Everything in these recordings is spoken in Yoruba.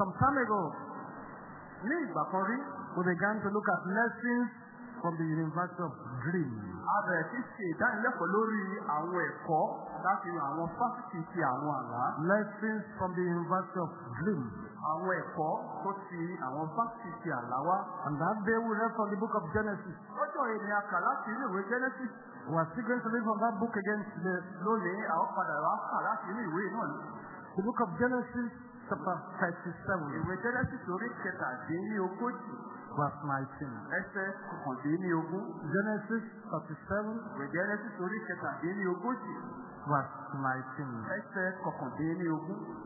some time ago, we began to look at lessons from the University of Dreams. Lessons from the University of Dreams. And that day we read from the book of Genesis. We are still going to read from that book again today. The book of Genesis, chapter 37. Verse 19. Genesis 37. Verse 19.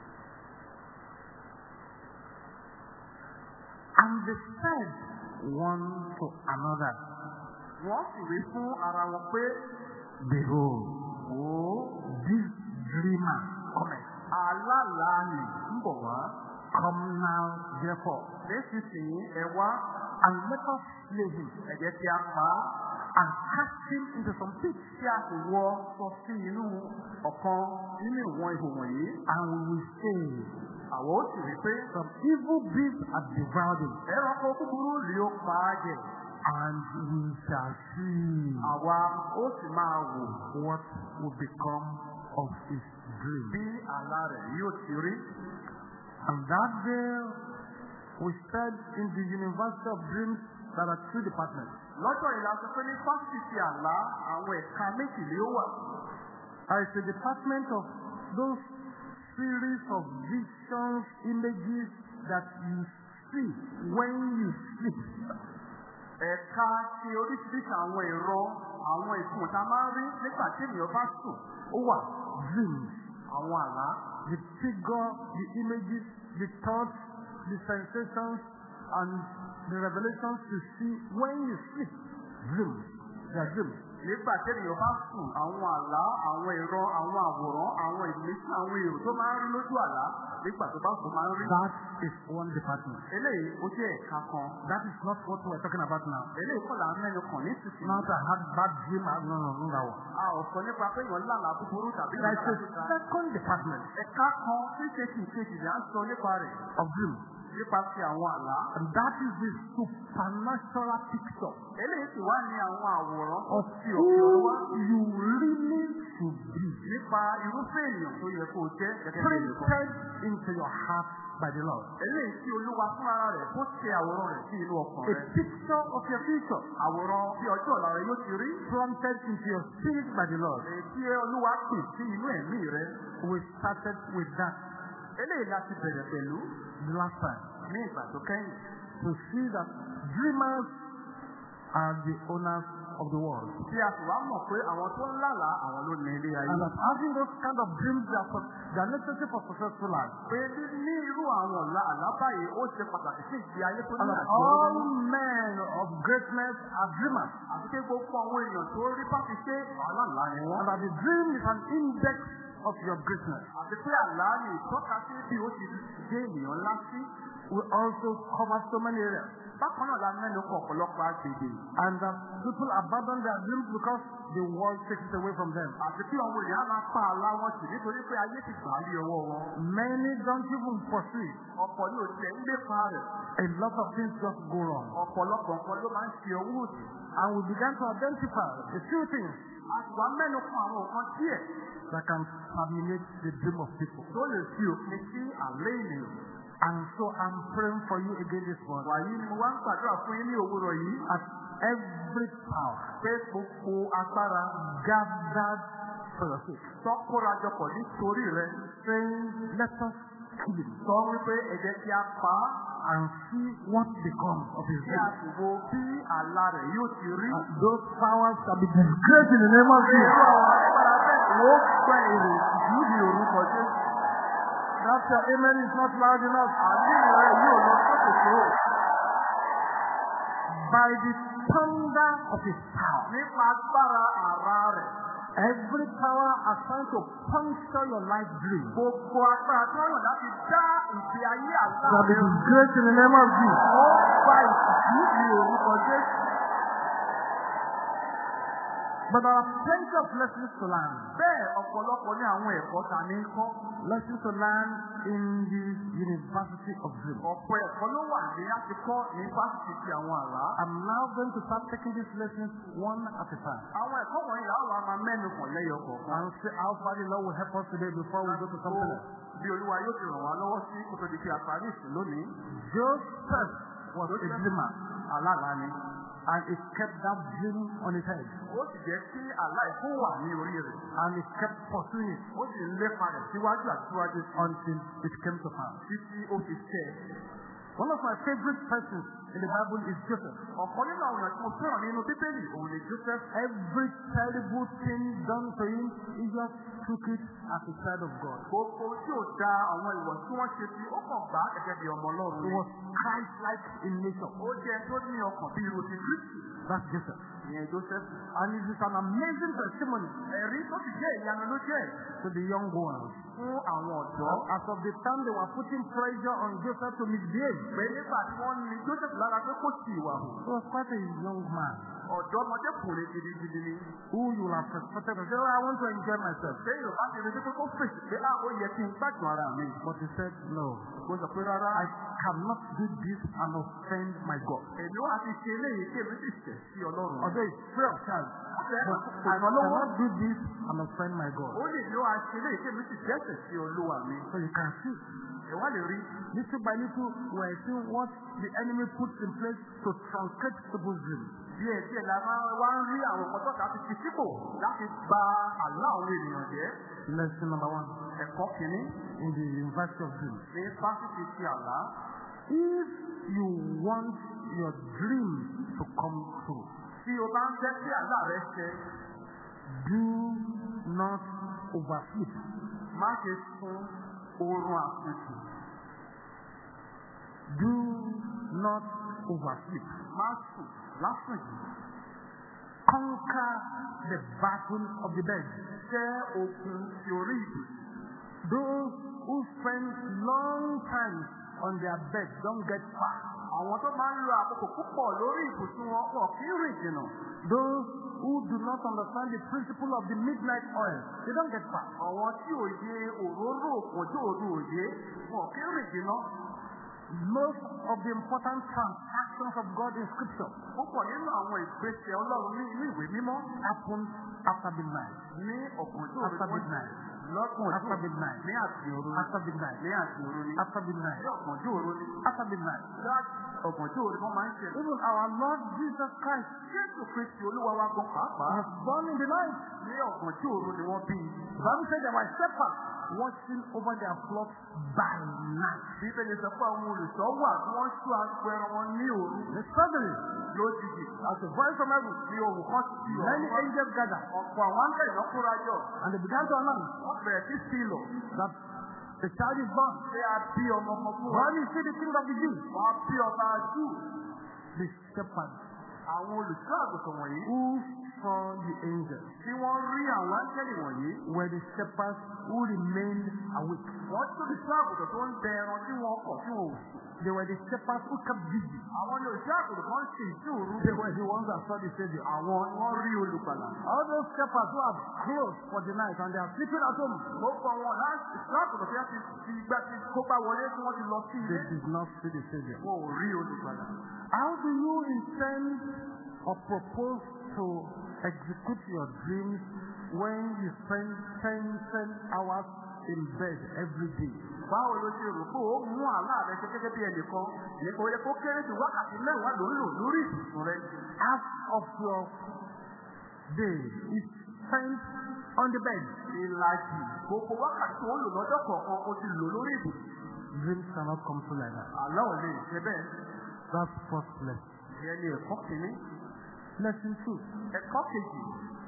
And they said one to another, behold, this dreamer cometh. Come now, therefore, and let us slay him, and cast him into some pit, and we will say, some evil beasts are devoured him, and we shall see what will become of his dream. And that day, we said in the University of Dreams there are two departments. There is a department of those series of visions, images that you see when you sleep. Dreams. The figure, the images, the thoughts, the sensations, and the revelations you see when you sleep. Dreams. They are dreams. That is one department. That is not what we are talking about now. Not a bad dream. No. That's a second department of dreams. And that is the supernatural picture of who you really should be. Printed into your heart by the Lord. A picture of your future. Planted into your spirit by the Lord. We started with that the last time. To see that dreamers are the owners of the world. And that having those kind of dreams, they are necessary for successful life. And that all men of greatness are dreamers. And that the dream is an index of your greatness. We also cover so many areas. And that people abandon their dreams because the world takes it away from them. Many don't even pursue it. A lot of things just go wrong. And we began to identify a few things that can terminate the dream of people. And so I'm praying for you again this morning. At every power gathered for your sake, saying, let us kill him and see what becomes of his life. Those powers shall be disgraced in the name of Jesus. Perhaps your amen is not loud enough. By the thunder of his power, every power assigned to puncture your life dream shall be disgraced in the name of Jesus. But there are plenty of lessons to learn. Bẹ́ẹ̀ ọ̀pọ̀lọpọ̀ ní àwọn ẹ̀kọ́ ta ní kọ́. Lessons to learn in the University of Dreams. Ọ̀pọ̀ ẹ̀kọ́ ló wà ní láti kọ́ ní fásitì ti àwọn àlá. I'm now going to start taking these lessons one at a time. Àwọn ẹ̀kọ́ wọ̀nyí làwọn máa mẹ́nu kàn lẹ́yọ kọ̀ọ̀kan. And see how far the Lord will help us today before we go to something else. Bí Olúwa yóò ti ràn wá lọ́wọ́ sí kó tó di pé a parí ìsìn lónìí. Joseph was a dreamer. Aláàlá ni. And he kept that dream on his head. Ó sì jẹ́ kí àlá ìkó wà ní orí rẹ̀. And he kept pursuing it. Ó sì ń lépa rẹ̀ síwájú àti síwájú until it came to pass. Títí ó fi ṣẹ. One of my favorite persons in the Bible is Joseph. Ọ̀kan nínú àwọn èèyàn tí mo fẹ́ràn nínú Bíbélì òun ni Joseph. Every terrible thing done to him, he just took it as a child of God. Gbogbo tí ò da àwọn ìwọ̀ tí wọ́n ṣe sí, ó kàn gbà gẹ́gẹ́ bí ọmọ Ọlọ́run. He was Christ-like in nature. Ó jẹ́ tó ní ọkàn bí irú ti Kristi. That's Joseph. Ìyẹn Joseph. And it is an amazing testimony. Ẹ̀rí tó ti jẹ́ ìyanu ló jẹ́. To the young ones. Fún àwọn ọ̀dọ́. As of the time they were putting pressure on Joseph to misbehave. Pé nígbà tí wọ́n ní Joseph lára pé kò sí ìwà hù. He was quite a young man. Ọ̀dọ́mọdékùnrin gidigidi ni. Who you will have expected to say, oh, I want to enjoy myself. Ṣé Yorùbá ti retí pé kó fèsì pé ó yẹ kí n gbádùn ara mi? But he said, no. Kò sọ pé rárá. I cannot do this and offend my God. Èmi wá ti ṣe eléyìí kí èmi sì ṣẹ̀ sí Ọlọ́run. Although it's free of charge. But I cannot do this and offend my God. Ó lè ní wá ṣe eléyìí kí èmi sì ṣẹ̀ṣẹ̀ sí Olúwa mi. So you can see. Ìwá lè rí. Little by little, we're seeing what the enemy puts in place to truncate people's dreams. Díẹ̀ la máa wá ń rí àwọn ọmọ tó láti fi sípò láti gba àlá àwọn ènìyàn jẹ́. Lesson number 1. Ẹ̀kọ́ kìíní. In the University of Dreams. Ní fásitì ti àlá. If you want your dream to come true. Tí o bá ń jẹ́ kí àlá rẹ ṣẹ. Do not oversleep. Má ṣe sùn oorun àsùnjù. Do not oversleep. Má sùn lásùnjù. Conquer the battle of the bed. Jẹ́ ogun tí orí ìlú. Those who spend long time on their bed don't get far. Àwọn tó máa ń lo àkókò púpọ̀ lórí ibùsùn wọn pọ̀ kí ń rìn jìnnà. Those who do not understand the principle of the midnight oil, they don't get far. Àwọn tí òye òróró òpòjò òru òye wọn kí ń rìn jìnnà. Most of the important transactions of God in Scripture. Púpọ̀ nínú àwọn ìgbésẹ̀ Ọlọ́run ní ìwé mímọ́. Happen after midnight. Ní ọ̀pọ̀jọ́ òru. After midnight. After midnight. Ní àti òru. After midnight. Ní àti òru ni. After midnight. Ní ọ̀pọ̀jọ́ òru ni. After midnight. Ọ̀pọ̀jọ́ òru wọ́n máa ń ṣe. Even our Lord Jesus Christ. Jésù Kristi Olúwa wa gan pàápàá. Was born in the night. Ní ọ̀pọ̀jọ́ òru ni wọ́n bí. The Bible said there were shepherds watching over their flocks by night. Bíbélì sọ pé àwọn olùṣọ́ wà tí wọ́n ṣọ́ agbẹ̀rẹ̀ wọn ní òru. The suddenly, lójijì. as a voice from heaven, Ní ohùn kan ti yọ. many angels gathered. Ọ̀pọ̀ àwọn áńgẹ́lì lọ kóra jọ. And they began to announce Wọ́n bẹ̀rẹ̀ sí sílọ̀. that the child is born. Ṣé a bí ọmọ ọmọ fún wa? When you see the king of the Jews, Wọ́n á bí ọba Júù. the shepherds Àwọn olùṣọ́ àgùntàn wọ̀nyí. who saw the angels Tí wọ́n rí àwọn áńgẹ́lì wọ̀nyí. were the shepherds who remained awake. Wọ́n tún olùṣọ́ àgùntàn tó ń bẹ ẹran tí wọ́n kọ̀ tí wọ́n ò sùn. They were the shepherds who kept busy. Àwọn ni olùṣọ́ àgùntàn kan ṣe ìṣòro. They were the ones that saw the Savior. Àwọn ni wọ́n rí olùgbàlà. All those shepherds who are closed for the night and they are sleeping at home. Ó kọ wọn láti ìṣọ́ àgùntàn tí wọ́n ti gbá ti kópa wọlé tí wọ́n ti lọ sí ilé. They did not see the Savior. Wọn ò rí olùgbàlà. How do you intend or propose to execute your dreams when you spend 10 hours in bed every day? Báwo ló ṣe rò pé ó mú àlá rẹ ṣe gẹ́gẹ́ bí ẹnìkan? Nípa oyè kó kéré sí wákàtí mẹ́wàá ló ń lò lórí ìbùsùn rẹ. Half of your day is spent on the bed. Ìlàjì gbogbo wákàtí tó ń lò lọ́jọ́ kọ̀ọ̀kan ó ti lò lórí ìbùsùn. Dreams cannot come true like that. Àlá ò lè ṣe bẹ́ẹ̀. That's first lesson. Ìyẹn ni ẹ̀kọ́ kìíní. Lesson 2. Ẹ̀kọ́ kejì.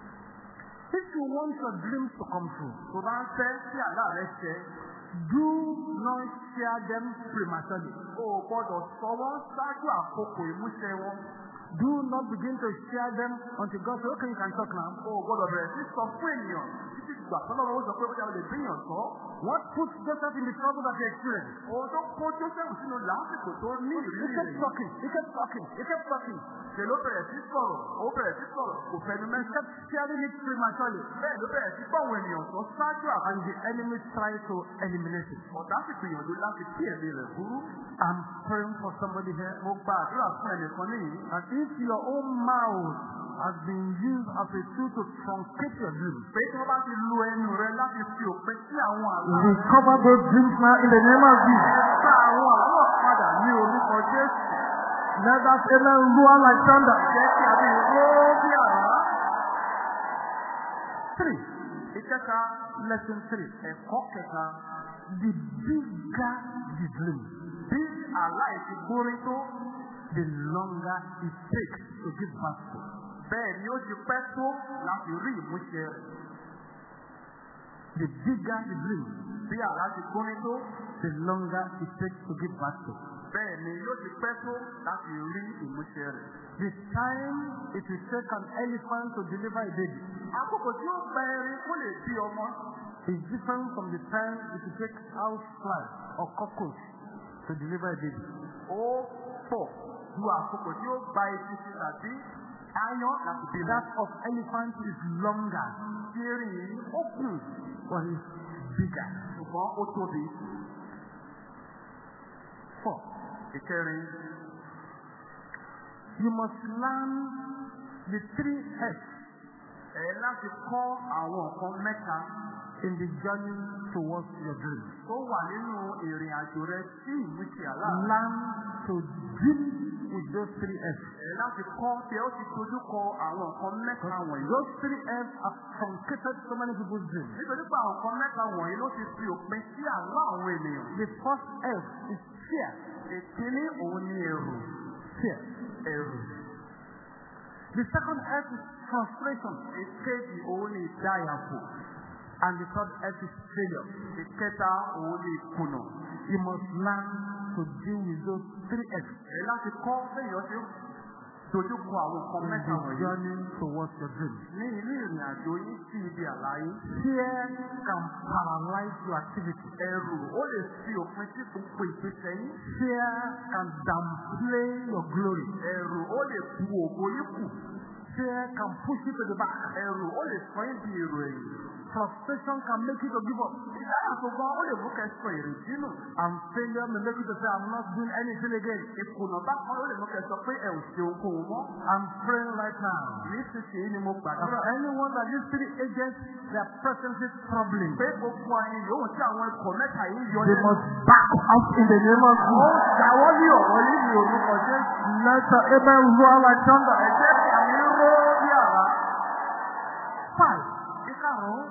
If you want your dreams to come true, Tó bá ń fẹ́ sí àlá rẹ ṣẹ, do not share them prematurely. o ò gbọ́dọ̀ sọ wọ́n ṣáájú àkókò ìmúṣẹ wọn. Do not begin to share them until God says, okay, you can talk now. O ò gbọ́dọ̀ bẹ̀rẹ̀ sí sọ fún ènìyàn títí ìgbà tọ́lọ́run ó sọ pé ó yà ó lè gbìyàn sọ. What put Joseph in the trouble that he experienced? Ohun tó kó Joseph sínú lásìkò tó ní ìrírí rẹ̀. He kept talking. Ṣé ló bẹ̀rẹ̀ sí sọ̀rọ̀? Ó bẹ̀rẹ̀ sí sọ̀rọ̀. Kò fẹnu mẹ́sàn. He kept sharing it prematurely. Bẹ́ẹ̀ ló bẹ̀rẹ̀ sí gbọ́wọ́ ènìyàn sọ ṣáájú àbá. And the enemy tried to eliminate it. Ọ̀tá sì gbìyànjú láti kí ẹ̀mí rẹ̀ burú. I'm praying for somebody here. Mo gba àdúrà fún ẹnìkan níyìí. And if your own mouth has been used as a tool to truncate your dreams, Pé tí wọ́n bá ti lo ẹnu rẹ láti fi òpin sí àwọn àlá. recover those dreams now in the name of Jesus. Gba àwọn àlọ́ padà ní orúkọ Jésù. Let that amen roar like thunder. Jẹ́ kí a bí ró bí àrá. 3. Ìkẹta. Lesson 3. Ẹ̀kọ́ kẹta. The bigger the dream, Bí àlá ìfigbórí tó. the longer it takes to give birth to. Bẹ́ẹ̀ ni ó ti pẹ́ tó láti rí ìmúṣẹ rẹ̀. The bigger the dream, Bí àlá ti gbórí tó. the longer it takes to give birth to. Bẹ́ẹ̀ ni yóò ti pẹ́ tó láti rí ìmúṣẹ rẹ̀. The time it will take an elephant to deliver a baby Àkókò tí ó gba erin kó lè bí ọmọ. is different from the time it will take housefly or cockroach to deliver a baby. Ó pọ̀ ju àkókò tí ó gba eṣinṣin tàbí aáyán láti bí That of elephant is longer, Tí erin yìí ó kùn but it's bigger. ṣùgbọ́n ó tóbi. 4. Ìkẹrin. You must learn the 3 F's Láti kọ́ àwọn nǹkan mẹ́ta in the journey towards your dream. tó wà nínú ìrìn àjò rẹ sí ìmúṣẹ àlá. Learn to deal with those 3 F's. Láti kọ́ bí ó ti dojú kọ àwọn nǹkan mẹ́ta wọ̀nyí. Those 3 F's have truncated so many people's dreams. Nítorí pé àwọn nǹkan mẹ́ta wọ̀nyí ló ti fi òpin sí àlá àwọn ènìyàn. The first F is fear. Ìkíní òun ni ẹ̀rù. Fear. Ẹ̀rù. The second F is frustration. Ìkejì òun ni ìdáyàfò. And the third F is failure. Ìkẹta òun ni ìkùnà. You must learn to deal with those 3 F's Láti kọ́ bẹ́yàn ṣe dojú kọ àwọn nǹkan in mẹ́ta the wọ̀nyí. journey towards your dream. Ní inú ìrìn àjò yín sí ibi àlàyé. Fear can paralyze your activity. Ẹ̀rù ó lè fi òpin sí gbogbo ìgbésẹ̀ yín. Fear can downplay your glory. Ẹ̀rù ó lè bu ògo yín kù. Fear can push you to the back. Ẹ̀rù ó lè sọ yín di èrò ẹ̀yìn. Frustration can make you to give up. Ìdáyàfò gan ó lè mú kẹ́ sọ ìrètí nù. And failure may make you to say, I'm not doing anything again. Ìkùnà bákan ó lè mú kẹ́ sọ pé ẹ ò ṣe ohunkóhun mọ́. I'm praying right now. Nísinsìnyí ni mo That gbàdúrà. anyone that these 3 agents, they are presently troubling, Pé gbogbo àyè yòówù tí àwọn ikọ̀ mẹ́ta yìí yọ they must back out in the name of Ó Jesus. jáwọ́ ní ọ̀rọ̀ yìí ní orúkọ Jésù. Let the amen roar like thunder. Ẹ jẹ́ kí àmì ró bí àrá. 5. Ìkarùn-ún.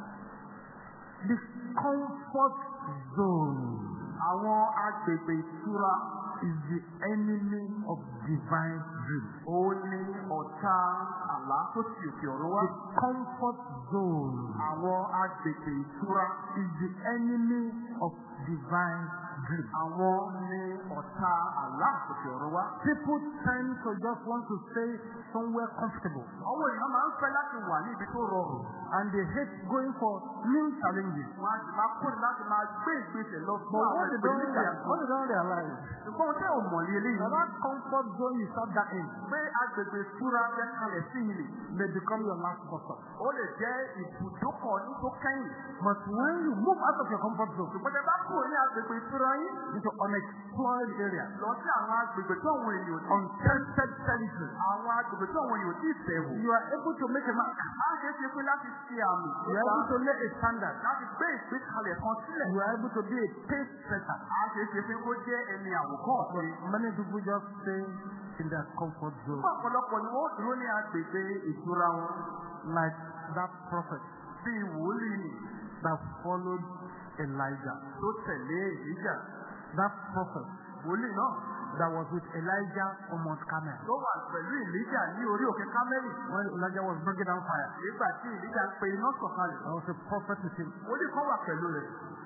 The comfort zone Àwọn agbègbè ìtura is the enemy of divine dream. ó ní ọ̀tá àlá tó ti òkè ọ̀run wá. The comfort zone Àwọn agbègbè ìtura is the enemy of divine dream. àwọn ní ọ̀tá àlá òkè ọ̀run wá. People tend to just want to stay somewhere comfortable, Àwọn èèyàn máa ń fẹ́ láti wà ní ibi tó rọrùn. and they hate going for new challenges. Wọ́n á sì máa kúrò láti máa gbé ìgbésẹ̀ lọ fún But àwọn what they don't realize, Ṣùgbọ́n tẹ́ ò mọ̀ ní eléyìí. that comfort zone you start that in Pé agbègbè ìtura jẹ́ kalẹ̀ sí ilé. may become your last bus stop. Ó lè jẹ́ ibùdókọ̀ ní tó kẹ́yìn. But when you move out of your comfort zone Ṣùgbọ́n tẹ bá kúrò ní agbègbè ìtura yín. into unexplored areas, Lọ sí àwọn agbègbè tó àwọn ènìyàn ti untested territory, àwọn agbègbè tó àwọn ènìyàn ti bẹ̀wò. you are able to make a mark. Á ṣe é ṣe pé láti ṣe àmì You are able to lay a standard. láti gbé ìgbékalẹ̀ kan sílẹ̀. You are able to be a pace setter. Á ṣe é ṣe pé kó jẹ́ ẹni àwòkọ́ ọ̀sẹ̀. Many people just stay in their comfort zone, Fún ọ̀pọ̀lọpọ̀ ni wọ́n dúró ní agbègbè ìtura wọn. like that prophet Bí wòlíì nì that followed Elijah. tó tẹ̀lé Èlíjà. That prophet Wòlíì náà that was with Elijah on Mount Carmel. tó wà pẹ̀lú Èlíjà ní orí òkè Kámẹ́lì. When Elijah was bringing down fire, Nígbà tí Èlíjà ń pe iná sọ̀kalẹ̀. there was a prophet with him. Wòlíì kan wà pẹ̀lú rẹ̀.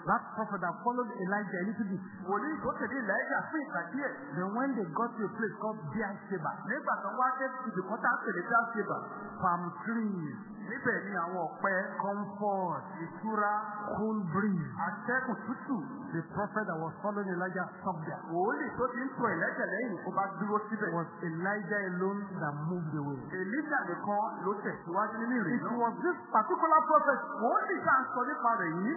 That prophet that followed Elijah a little bit. Wòlíì tó tẹ̀lé Elijah fún ìgbà díẹ̀. Then when they got to a place called Beersheba. Nígbà tó wá dé ibìkan tá a pè ní Beersheba. Palm trees. Níbẹ̀ ni àwọn ọ̀pẹ. Comfort. Ìtura. Cool breeze. Atẹ́gùn tútù. The prophet that was following Elijah stopped there. Wòlíì tó ti ń tọ̀ Elijah lẹ́yìn kó bá dúró síbẹ̀. It was Elijah alone that moved away. Elijah nìkan ló tẹ̀síwájú nínú ìrìn náà. It was this particular prophet. Wòlíì tá à ń sọ nípa rẹ̀ yìí.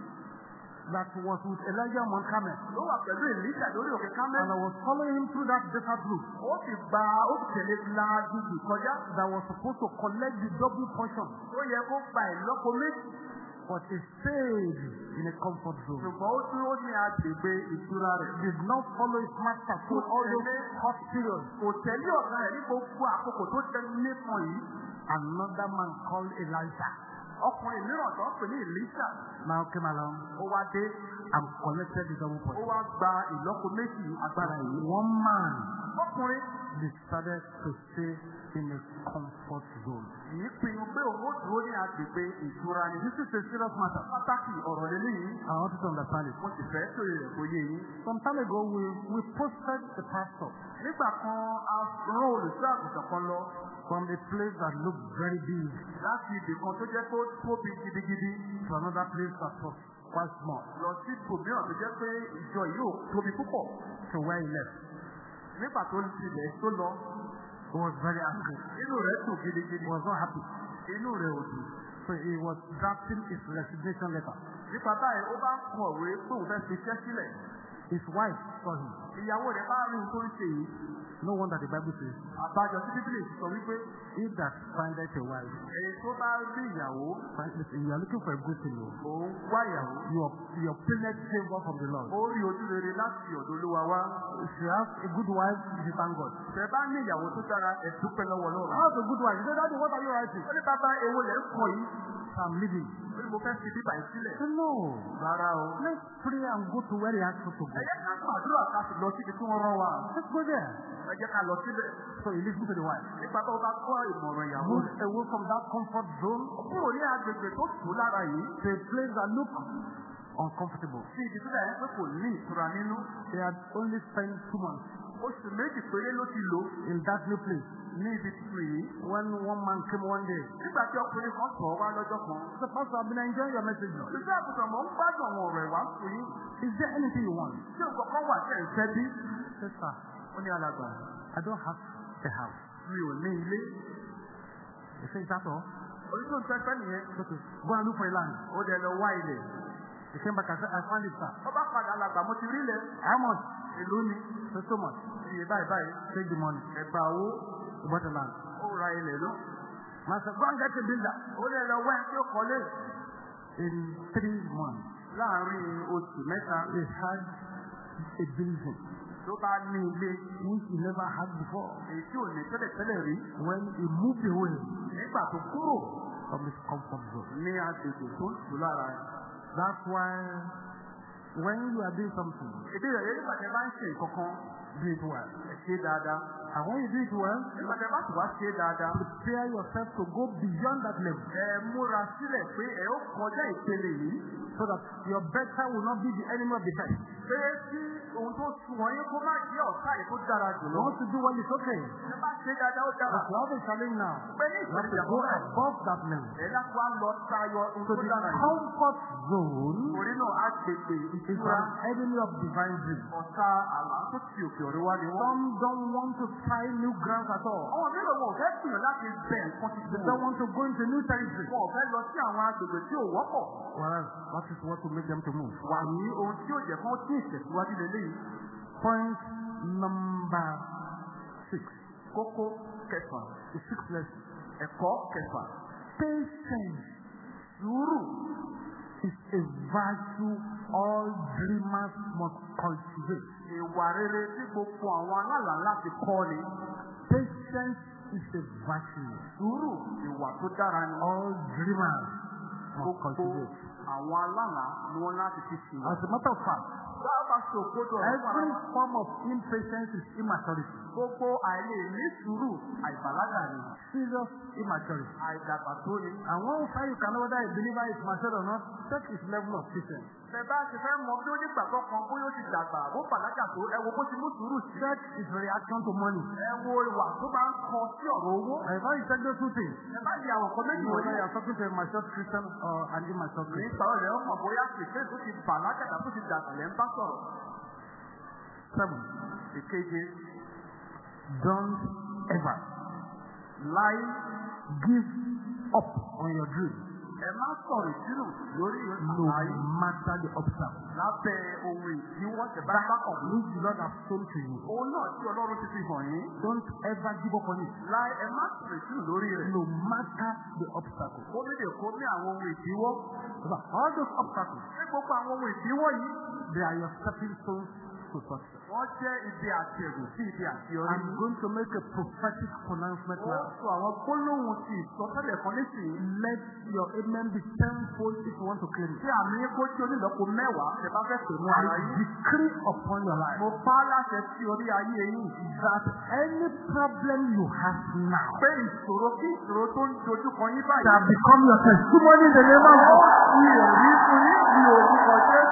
That was with Elijah on Mount Carmel. Ló wà pẹ̀lú Elijah lórí òkè Carmel. And I was following him through that desert route. Ó ti tẹ̀lé láàdúgbò kọjá. That was supposed to collect the double portion. Ó yẹ kó gba ìlọ́po méjì. But he stayed in a comfort zone. Ṣùgbọ́n ó dúró ní agbègbè ìtura rẹ̀. Did not follow his master through all those hot periods. Kò tẹ̀lé ọ̀gá rẹ̀ ní gbogbo àkókò tó tẹ̀lé nípọn yìí. Another man called Elijah. Ọkùnrin mìíràn tó ń pè ní Elisha. Now came along. Ó wá dé. And collected the double portion. Ó wá gba ìlọ́po méjì agbára yìí. One man. Ọkùnrin. Decided to stay in a comfort zone. Yìí pinnu pé òun ó dúró ní agbègbè ìtura ni. This is a serious matter. Pàtàkì ọ̀rọ̀ lélẹ́yìn. I want you to understand it. Mo sì fẹ́ tó yẹ kó yé yín. Some time ago we posted the pastor. Nígbà kan a rán olùṣọ́ àgùntàn kan lọ. From a place that looked very big. Láti ibì kan tó jẹ́ kó tóbi gidigidi. To another place that was quite small. Lọ sí ibòmíràn tó jẹ́ pé ìjọ yìí ò tóbi púpọ̀. To where he left. Nígbà tó tilẹ̀ tó lọ. He was very angry. Inú rẹ̀ dùn gidigidi. He was not happy. Inú rẹ̀ ò dùn. So he was drafting his resignation letter. Nípa báyìí ó bá ń kọ̀wé pé òun fẹ́ fi iṣẹ́ sílẹ̀. His wife saw him. Ìyàwó rẹ̀ bá rí ohun tó ń ṣe yìí. No wonder the Bible says. Àbájọ tí Bíbélì sọ wípé. If that findeth a wife. Èyí tó bá rí ìyàwó. You are looking for a good thing. Òun wá ìyàwó. You obtained favor from the Lord. Ó rí ojú rere láti ọ̀dọ̀ Olúwa wá. If you have a good wife, you thank God. Ṣé bá ní ìyàwó tó dára ẹ dúpẹ́ lọ́wọ́ Ọlọ́run. I have a good wife. You say, Daddy, what are you writing? Ó ní bàbá èwo lẹ̀ ń kọ yìí. I'm leaving. Ó ní mo fẹ́ fi bíbà yìí sílẹ̀. No. Rárá o. Let's pray and go to where he asked us to go. Ẹ jẹ́ ká tún àdúrà ká sì lọ síbi tí wọ́n rán wa. Let's go there. Ẹ jẹ́ ká lọ síbẹ̀. So he listened to the wife. Nípa tó bá kọ́ ìmọ̀ràn ìyàwó Move rẹ̀. away from that comfort zone. Kúrò ní agbègbè tó tù lára yìí. To a place that looked uncomfortable. Sí ibi tó dàgbé pé kò ní ìtura nínú. They had only spent 2 months. Oṣù méjì péré ló ti lò. In that new place. Ní ibi tuntun yìí. When one man came one day. Nígbà tí ọkùnrin kan tọ̀ wá lọ́jọ́ kan. The pastor, I've been enjoying your message. Olùsọ àgùntàn mọ̀ ń gbádùn àwọn ọ̀rọ̀ ìwà fún yín. Is there anything you want? Ṣé nǹkan kan wà tẹ̀ ń fẹ́ bí? Sister, Ó ní alàgbà. I don't have a house. Mi ò ní ilé. He said, that's all. Oníṣòwò fẹ́fẹ́ nìyẹn. Okay. Go and look for a land. Ó dẹ̀ lọ wá ilẹ̀. He came back and said, I found it, sir. Ó bá padà alàgbà mo ti rí ilẹ̀. How much? Èló ni? So much. Iye báyìí báyìí. Take the money. Ẹ̀gbà owó. He bought the land. Ó ra ilẹ̀ lọ. Man said, go and get a builder. Ó dẹ̀ lọ wá ẹ̀ tí ó kọ́lé. In 3 months. Láàárín oṣù mẹ́ta. He had a building. Tó bá ní ilé. Which he never had before. Èyí tí ò ní tẹ́lẹ̀tẹ́lẹ̀ rí. When he moved away. Nígbà tó kúrò. From his comfort zone. Ní agbègbè tó tù lára ẹ̀. That's why when you are doing something. Ìdí rẹ̀ nígbà tí ẹ bá ń ṣe nǹkan Do it well. ẹ ṣe dáadáa. And when you do it well. Nígbà tí ẹ bá sì wá ṣe dáadáa. Prepare yourself to go beyond that level. Ẹ múra sílẹ̀ pé ẹ ó kọjá ìpele yìí. So that your better will not be the enemy of the best. Pé tí ohun tó sùn wọ̀nyí kó má jẹ́ ọ̀tá yìí tó dára jù lọ. Want to do well is okay. Ẹ bá ṣe dáadáa ó dára. But you have a challenge now. Pé ní You have to ìpele go above that level. ẹ láti wá lọ tayọ ohun So tó the dára yìí. comfort zone Orí náà á gbègbè is ìtura. an enemy of divine dream. Ọ̀tá àlá tó ti òkè ọ̀rẹ́ wá ni wọ́n. Some don't want to try new grounds at all. Àwọn mìíràn wọn ò fẹ́ gbìyànjú láti bẹ̀ nǹkan ti They don't want to go into new territory. Wọn ò fẹ́ lọ sí àwọn agbègbè tí ò wọ́pọ̀. Whereas that is what will make them to move. Wà ní ohun tí ó jẹ́ kán tí ìtẹ̀síwájú lélẹ́yìn. Point number 6. Kókó kẹfà. The 6th lesson. Ẹ̀kọ́ kẹfà. Patience. Sùúrù. Is a virtue all dreamers must cultivate. Ìwà rere tí gbogbo àwọn alálàá láti kọ́ ni. Patience is a virtue. Sùúrù ìwà tó dára ni. All dreamers must cultivate. Àwọn alálàá ni wọ́n láti fi sí. As a matter of fact, Báwo Every form of impatience is immaturity. Serious immaturity. And once you can know whether a believer is mature or not, check his level of patience. Check his reaction to money. And if you check those two things, whether you are talking to a mature Christian or an immature Christian. 7. Don't ever give up on your dream. No matter the obstacle. That which the Lord has shown to you. Don't ever give up on it. No matter the obstacle. All those obstacles, they are your stepping stones to success. I'm going to make a prophetic pronouncement now. Let your amen be tenfold if you want to claim it. I decree upon your life that any problem you have now shall become your testimony in the name of God.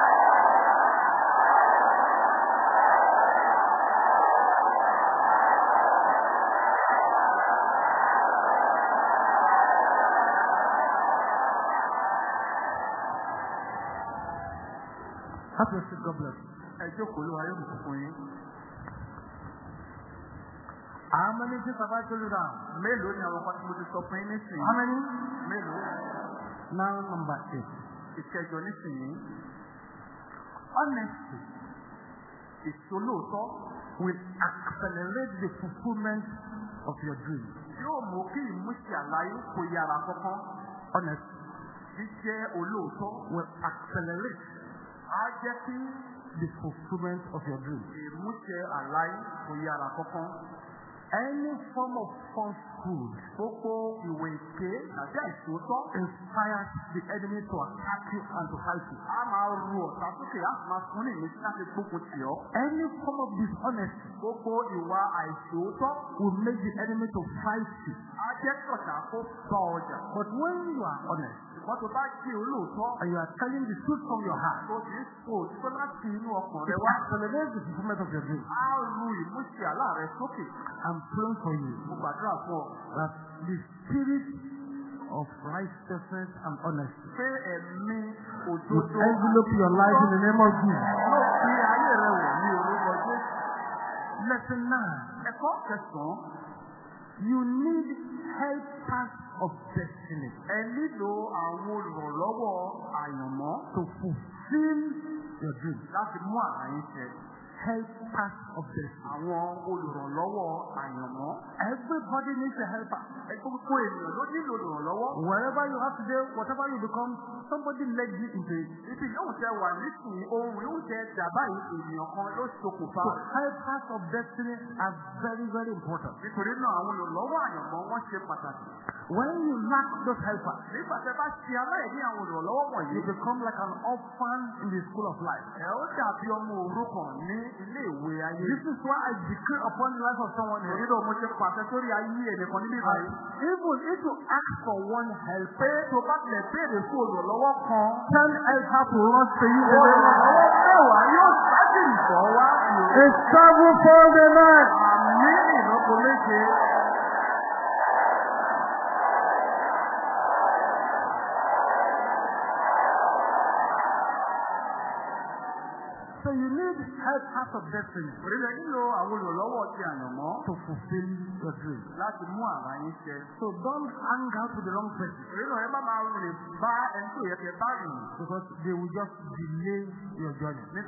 God bless you. How many things have I told you now? How many? Now number 8. Honesty will accelerate the fulfillment of your dreams. Honesty will accelerate the fulfillment of your dreams. Any form of falsehood inspires the enemy to attack you and to fight you. Any form of dishonesty will make the enemy to fight you. But when you are honest, and you are telling the truth from your heart, it accelerates the fulfillment of your dreams. I'm praying for you that the spirit of righteousness and honesty will envelop your life in the name of Jesus. Lesson 9. You need helpers of destiny to fulfill your dreams. Helpers of destiny. Everybody needs a helper. Wherever you are today, whatever you become, somebody led you into it. So helpers of destiny are very, very important. When you lack those helpers, you become like an orphan in the school of life. This is why I decree upon the life of someone here. Even if you ask for one helper, 10 helpers will run to you. It's trouble for the night. So you need helpers of destiny to fulfill your dream. So don't hang out with the wrong person, because they will just delay your journey. 10.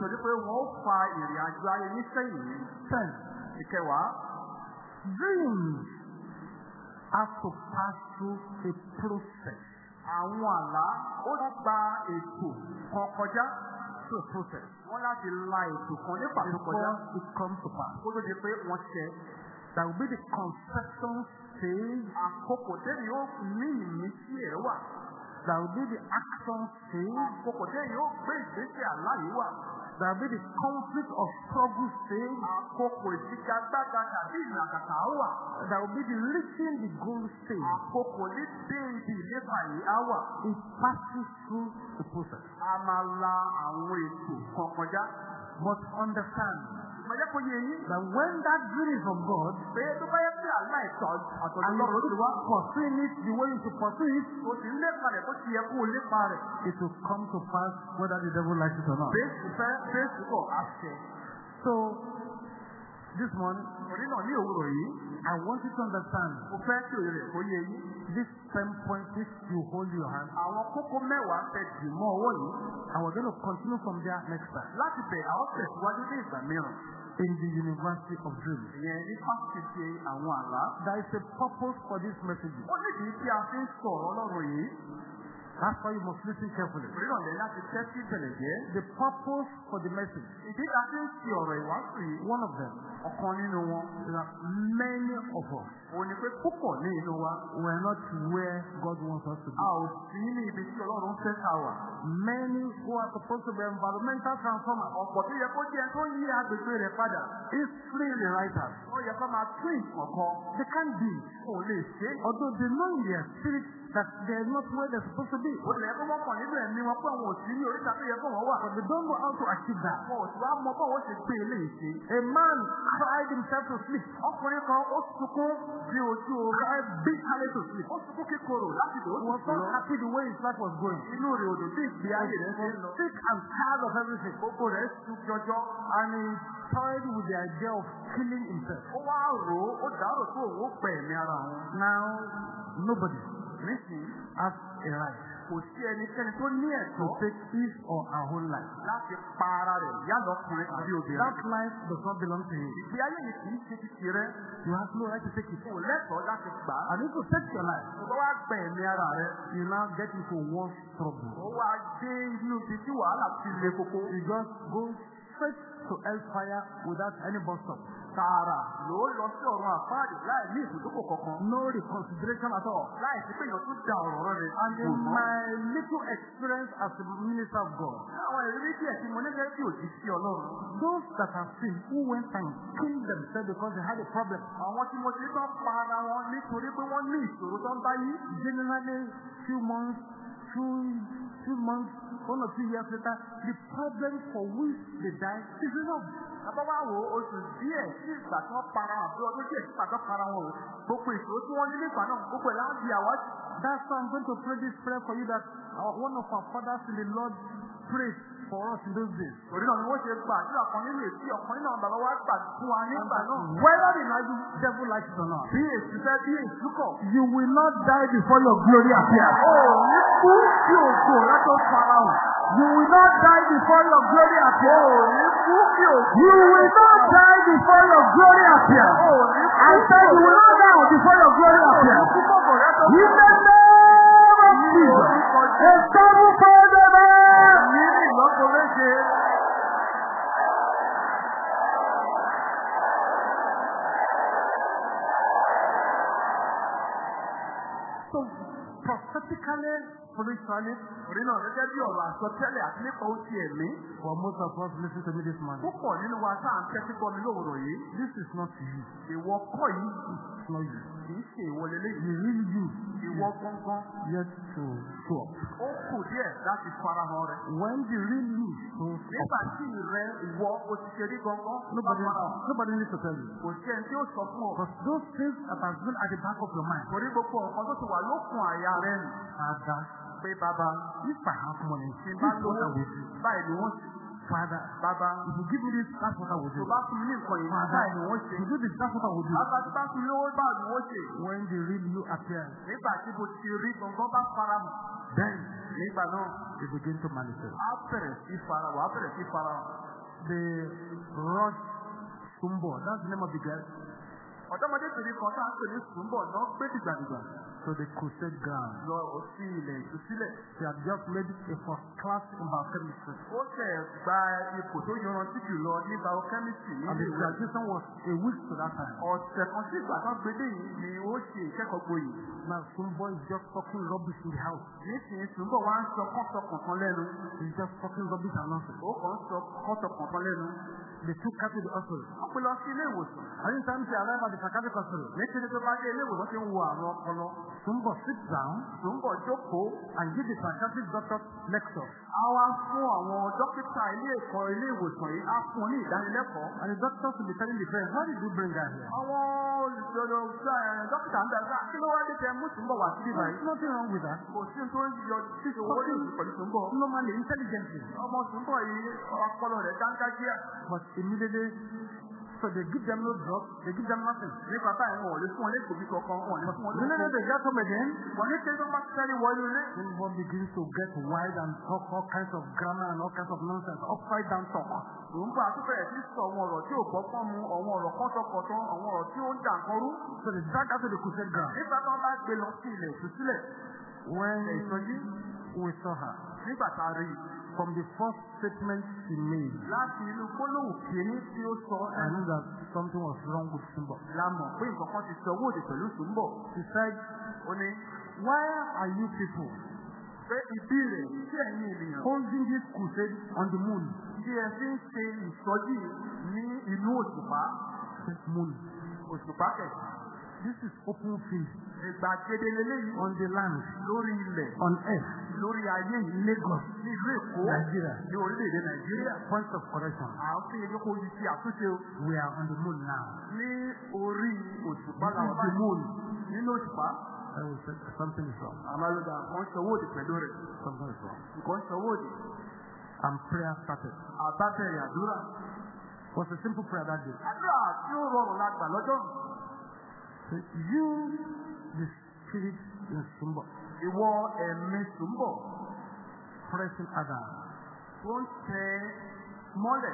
Dreams have to pass through a process. Through a process. Before it comes to pass. That will be the conception stage. That will be the action stage. There will be the conflict of struggle stage. Àkókò ìfigagbága tàbí ìlàkàkà wà. There will be the reaching the goal stage. Àkókò ní dé ibi ìlépa yìí á wà. It passes through the process. A máa la àwọn ètò kan kọjá. But understand Ìmọ̀lẹ́ kò yẹ yín. that when that dream is of God, Pé tó bá yẹ pé àlá ìtọ́ àtọ̀dọ̀ and lọ́rùn ti wá. you pursue it the way you should pursue it, O sì ń lépa rẹ̀ bó ti yẹ kó o lépa rẹ̀. it will come to pass whether the devil likes it or not. Bẹ́ẹ̀sì fẹ́ bẹ́ẹ̀sì kọ̀ àṣẹ. So, this morning, Òní náà ní òwúrọ̀ yìí. I want you to understand Mo fẹ́ kí òye rẹ̀ kó yẹ yín. this 10 points which you hold in your hand, Àwọn kókó mẹ́wàá tẹ dì mọ́ ọwọ́ yìí. and we're going to continue from there next time Láti bẹ̀ àwọn tẹ̀síwájú ní ìgbà mìíràn. in the University of Dreams. Ìyẹn ní fásitì ti àwọn àlá. There is a purpose for this message. Ó nídìí tí a fi ń sọ̀rọ̀ Ọlọ́run yìí. That's why you must listen carefully. Òní náà lẹ́yìn láti tẹ́tí tẹ̀lẹ̀ jẹ́. The purpose for the message, Ìdí ta fi ń fi ọ̀rọ̀ ìwáṣù yìí. one of them, Ọ̀kan nínú wọn. is that many of us Òun ni pé púpọ̀ ní inú wa. were not where God wants us to be. A ò sí ní ibi tí Ọlọ́run fẹ́ ká wà. Many who are supposed to be environmental transformers, Ọ̀pọ̀ tó yẹ kó jẹ́ tó ń yí agbègbè rẹ̀ padà. history rewriters, Ó yẹ kó máa tún ìkọ̀kọ̀. they can't be. Kò lè ṣe. Although they know in their spirit that they're not where they're supposed to be. Ó lè kó wọ́n pọ̀ nínú ẹ̀mí wọn pé àwọn ò sí ní oríta tó yẹ kó wọ́n wà. But they don't know how to achieve that. Wọn ò sì wá mọ báwo ṣe gbé eléyìí ṣe. A man cried himself to sleep. Ọkùnrin kan ó sunkún bí ojú oorun. Cried bitterly to sleep. Ó sunkún kíkorò láti dòó He was sí not lọ. happy the way his life was going. Inú rẹ̀ òdò bí ìgbé ayé rẹ̀ ṣe ń lọ. Sick and tired of everything. Gbogbo rẹ̀ sú jọjọ. And he toyed with the idea of killing himself. Ó wá rò ó, ó dárò tó òun ó pẹ̀ ẹ̀mí ara òun. Now, nobody Nísìnyí, has a right kò sí ẹnikẹ́ni tó ní to ẹ̀tọ́ take his or her own life. láti pa ara rẹ̀ yálà ọkùnrin tàbí obìnrin. That life does not belong to you. Ìgbé ayé yìí kì í ṣe ti tirẹ̀. You have no right to take it. Kò lẹ́tọ̀ọ́ láti gbà á. And if you take your life, Tó bá wá gbẹ̀ ẹ̀mí ara rẹ̀. you now get into worse trouble. Ó wá dé inú ibi tí wàhálà ti le koko. You just go straight to hellfire without any bus stop. Tààrà ló lọ sí ọ̀run àpáàdì láì ní ìbùdókò kankan. No reconsideration at all. Láì sí pé èèyàn tún da ọ̀rọ̀ rẹ̀ And in my little experience as a minister of God, Àwọn ìrírí díẹ̀ tí mo ní gẹ́gẹ́ bí òjíṣẹ́ Ọlọ́run. those that have sinned who went and killed themselves because they had a problem, Àwọn tí mo ti tán pa ara wọn nítorí pé wọ́n ní ìṣòro tó ń bá yí. generally few months, 1 or 2 years later, the problem for which they died is resolved. Bàbá wa wo oṣù díẹ̀ sí ìgbà tí wọ́n para wọn àbí ọdún díẹ̀ sí ìgbà tí wọ́n para wọn o. Gbogbo ìṣòro tí wọ́n ní nígbà náà gbogbo ẹ̀ láti àwájú. That's why I'm going to pray this prayer for you that one of our fathers in the Lord prayed for us in those days. Torí náà ni wọ́n ṣe gbà àdúrà kan nínú èsì ọ̀kan nínú àwọn bàbá wa gbà fún wa nígbà náà. Whether the devil likes it or not, Bí èsì fẹ́ bí èsì kọ̀. you will not die before your glory appears. O ò ní kú kí ògo rẹ tó fara hàn. You will not die before your glory O appears. ò ní kú kí ògo. You will not die before your glory appears. O ò ní kú I said you will not die before your glory appears. kí ògo rẹ tó In the name of Jesus, a double for the man. ní ìlọ́po méje. So, prophetically, spiritually, Torí náà gẹ́gẹ́ bí ọ̀rọ̀ àsọtẹ́lẹ̀ àti nípa ó ti ẹ̀mí. for most of us listen to me this morning, Púpọ̀ nínú wa tá à ń tẹ́tí gbọ́ mi lówùrọ̀ yìí. this is not you. Ìwọ kọ́ yìí It's not you. kì í ṣe ìwọ lélẹ́yìí. The real you Ìwọ gangan. yet to show up. Ó kù díẹ̀ láti farahàn rẹ̀. When the real you shows Nígbà up, tí ìrẹ ìwọ o ti ṣe rí gangan. nobody needs to tell you. Kò sí ẹni tí ó sọ fún ọ. Because those things that have been at the back of your mind, Torí gbogbo nǹkan tó ti wà lókun àyà rẹ nì. Father, Pé bàbá if I have money, tí this bá is lówó what I will do. báyìí ni wọ́n ṣe. Father, Bàbá if you give me this, that's what I will tó do. bá fún mi ní nǹkan yìí Father, báyìí ni wọ́n ṣe. if you do this, that's what I will do. Bàbá tí bá fún mi lówó báyìí ni wọ́n ṣe. When the real you appears, Nígbà tí mo ti rí gangan bá farahàn. then Nígbà náà you begin to manifest. á bẹ̀rẹ̀ sí farahàn. Á bẹ̀rẹ̀ sí farahàn. The Rush Sumbo, that's the name of the girl. Ọ̀dọ́mọdébìnrin kan tá à ń pè ní Sùnbọ̀ náà gbé dìgbàdìgbà. to the crusade ground. Lọ sí ilẹ̀ ìtúsílẹ̀. He had just made a first class in biochemistry. Ó tẹ̀ gba ipò tó yanrantí jùlọ ní biochemistry ní And the ìlú. graduation was a week to that time. Ọ̀sẹ̀ kan sí ìgbà kan gbé dé yìí ni ó ṣe ìkẹ́kọ̀ọ́ gboyè. Now Sumbo is just talking rubbish in the house. Nísìnyí Sùnbọ̀ wá ń sọ kọ́tọ̀kọ̀kan lẹ́nu. He's just talking rubbish and nonsense. Ó kàn ń sọ kọ́tọ̀kọ̀kan lẹ́nu. They took her to the hospital. Wọ́n pe lọ sí ilé ìwòsàn. Anytime she arrived at the psychiatric hospital, Nítorí tó bá dé ilé ìwòsàn ti ń wo àrùn ọpọlọ. Sumbo sits down Sùnbọ̀ jókòó. and give the psychiatric doctor lecture. A wá fún àwọn dókítà ilé ìwòsàn yìí, á fún un ní ìdánilẹ́kọ̀ọ́. And the doctor will be telling the parents, why did you bring her here? Àwọn olùsọ̀rọ̀ dókítà ń dàgbà kí ló wá dé tẹ mú Sùnbọ̀ wá sí ibà There's yìí. nothing wrong with that. Kò sí tó ń yọ títí owó ní ìlú pẹ̀lú Sùnbọ̀. Normally, intelligently. Ọmọ Sùnbọ̀ yìí ọpọlọ rẹ̀ dángájíà. But immediately, so they give them no drugs, they give them nothing. Nípa báyìí wọn ò lè fún wọn lẹ́kọ̀ọ́ bí kankan, wọn ò lè fún wọn Immediately they get home again, Wọ́n ní kí wọ́n bá sẹ́ni wọlé ilé. Sumbo begins to get wild and talk all kinds of grammar and all kinds of nonsense, upside down talk. Sùnbọ̀ àtúbẹ̀rẹ̀ sí sọ àwọn ọ̀rọ̀ tí ò gbọ́ pọ́n mu, àwọn ọ̀rọ̀ kọ́tọ̀kọ̀tọ̀, àwọn ọ̀rọ̀ tí ó ń dà nǹkan rú. So they drag her to the crusade ground. Nígbà tí wọ́n bá gbé lọ sí ilẹ̀ ìtúsílẹ̀, When ìsọjí we saw her, nígbà tá a rí i. from the first statement she made, Láti inú gbólóhùn kìíní tí ó sọ I knew that something was wrong with Sumbo. la mọ̀ pé nǹkan kan ti sọ owó òdì pẹ̀lú Sùnbọ̀. She said, Ó ní why are you people pé ìdí rẹ̀ tí ẹ̀yin ènìyàn holding this crusade on the moon? tí ẹ fi ń ṣe ìsọjí ní inú òṣùpá. Moon. Òṣùpá kẹ̀. This is open field Ìgbàgede lélẹ́yìí on the land, lórí ilẹ̀, on earth, lórí ayé yìí, Lagos, ní ìlú Èkó, Nigeria. ní orílẹ̀-èdè Nàìjíríà. Point of correction. À ń fi ẹjọ́ kó yí sí àtúnṣe o. We are on the moon now. Ní orí òṣùpá This làwọn is the moon. nínú òṣùpá. I will say something is wrong. Àmàlùdà kan ṣọwọ́ òdì pẹ̀lú rẹ̀. Something is wrong. Nǹkan ṣọwọ́ òdì. And prayer started. Àbábẹ̀rẹ̀ àdúrà. It was a simple prayer that day. Àdúrà tí ó rọrùn la gbà lọ́jọ́. So you, the spirit in Sumbo, Ìwọ ẹ̀mí Sùnbọ̀ pressing others, tó ń tẹ mọ́lẹ̀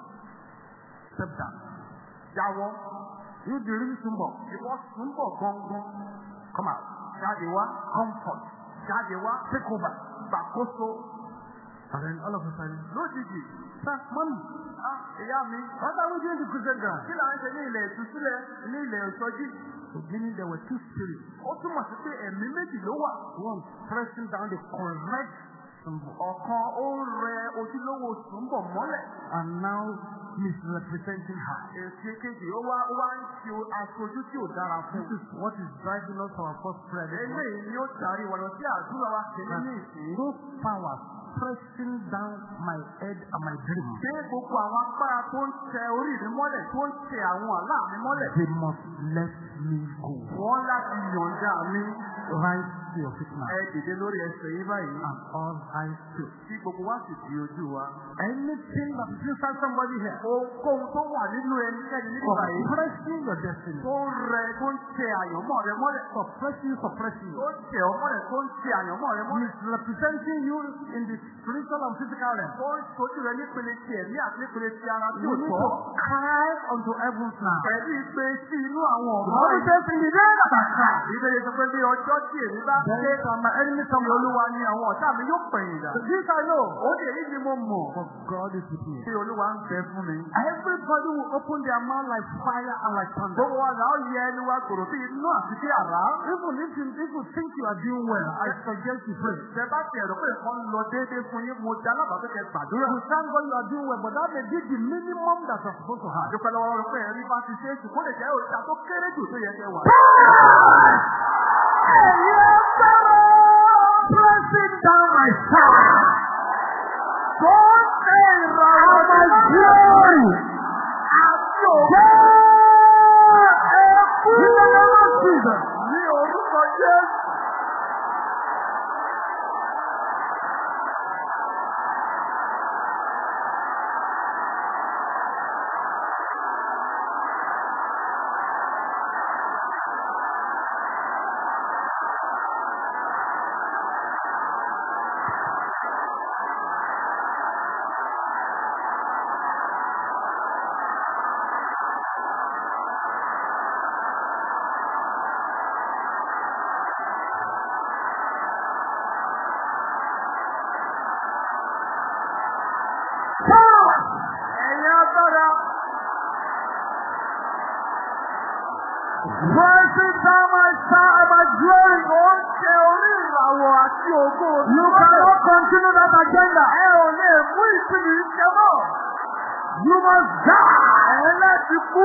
step down. jáwọ́. You, the real Sumbo, Ìwọ Sùnbọ̀ gangan come out. jáde wá. Comfort. Jáde wá. Take over. Gbàkóso. And then all of a sudden, Lójijì. sir, mommy, Ìyá mi. what are we doing to crusade ground? Kí là ń ṣe ní ilẹ̀ ìtúsílẹ̀ ní ilẹ̀ ìsọjí? So meaning there were two spirits. Ó túmọ̀ sí pé ẹ̀mí méjì ló wà. One pressing down the correct Sumbo. Ọ̀kan ó rẹ ojúlówó Sùnbọ̀ mọ́lẹ̀. And now misrepresenting her. Èsì kejì ó wá ń ṣe aṣojú tí ò dára fún. This is what is driving us to our first prayer. Eléyìí ni ó darí wa lọ sí àdúrà wa kìíní ní ìsìn. Those powers pressing down my head and my dream, Ṣé gbogbo àwọn agbára tó ń tẹ orí mi mọ́lẹ̀ tó ń tẹ àwọn àlá mi mọ́lẹ̀? they must let me go. Wọ́n láti yọ̀ǹda mi. Rise to your feet now. Ẹ dìde lórí ẹsẹ̀ yìí báyìí. And all eyes closed. Kí gbogbo wa sì di ojú wa. Anything that is inside somebody here, Ohunkóhun tó wà nínú ẹnikẹ́ni nígbà yìí. suppressing your destiny, Tó ń tẹ àyànmọ́ rẹ mọ́lẹ̀. suppressing, Tó ń tẹ ọ mọ́lẹ̀, tó ń tẹ àyànmọ́ rẹ mọ́lẹ̀. misrepresenting you in the spiritual and physical realm. Tó ń sojú rẹ nípele ti ẹ̀mí àti nípele ti ara tí You ò need tọ́. to cry unto heavens now. Pẹ̀lú ìpè sí inú àwọn The ọ̀rọ̀ Bible yìí. says, in the day that I cry, Ìbéèrè sọ pé bí ọjọ́ tí èmi bá then dé, shall my enemy come ní Olúwa ni àwọn ọ̀tá mi yóò pẹ̀yìn dà. So this I know, Ó lè rí ni mo mọ̀. for God is with me. Tí Olúwa ń bẹ fún mi. Everybody will open their mouth like fire and like thunder. Gbogbo wa là ó yẹ ẹnu wa kòrò bí inú àti bí àrá. Even if you think you are doing well, I suggest you pray. Ṣé bá ti ẹ̀rọ pé nǹkan lọ déédéé fún yín, mo dá lábàá pé kẹ́ gbàdúrà. You thank God you are doing well, but that may be the minimum that you're supposed to have. Àdúpẹ́ lọ́wọ́ rẹ̀ pé ẹ̀rí bá ti ṣe é ṣùgbọ́n lè jẹ́ òrìṣà tó kéré jù tó yẹ kẹ́ wà. Pressing down my side. Don't say around my glory. In the name of Jesus. Ní orúkọ Jésù. power. Ẹ̀yin agbára. Rising down my star and my glory. Ó ń ṣe orí ìràwọ̀ àti ògo. You cannot continue that agenda. Ẹ ò lè mú ìpinnu yìí ṣe mọ́. You must die. Ẹ láti kú.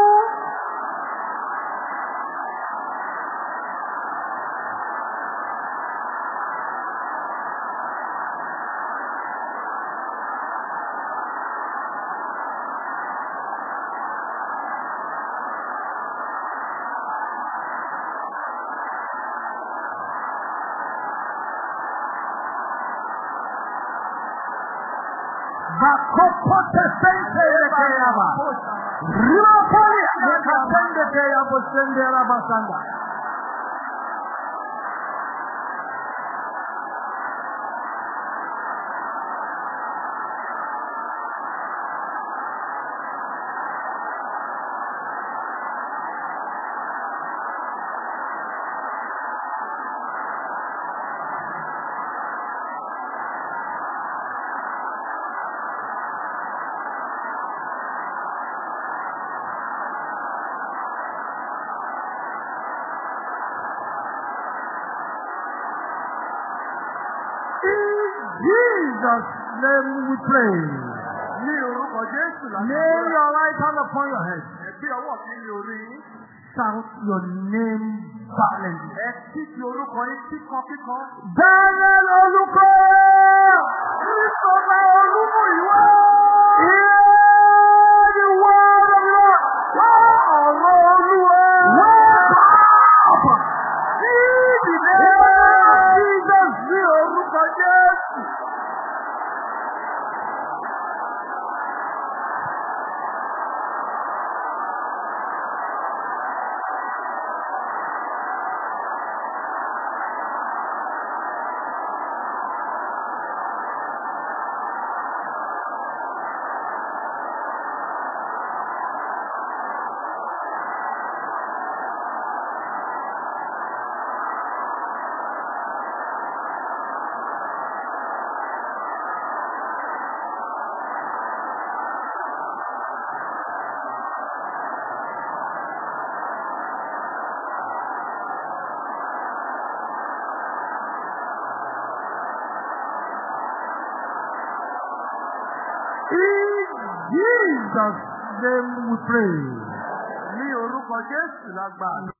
Bakopote sente keyaba. Rimapoli akasende keyabo sende rabasanda. Jesus' name we pray. Ní orúkọ Jésù láti Lay your right hand upon your head. Ẹgbẹ́ ọwọ́ mi ní orí. Shout your name violently. Ẹ kíkì orúkọ yín kíkan. Daniel Olùkọ́. Kíkọba olúmú ìwé. Hear the word of Lord. Ọ̀rọ̀ Olúwa. Wake up. Ní ìdílé. Jesus Ní orúkọ Jésù. Jesus' name we pray. Ní orúkọ Jésù lágbàá.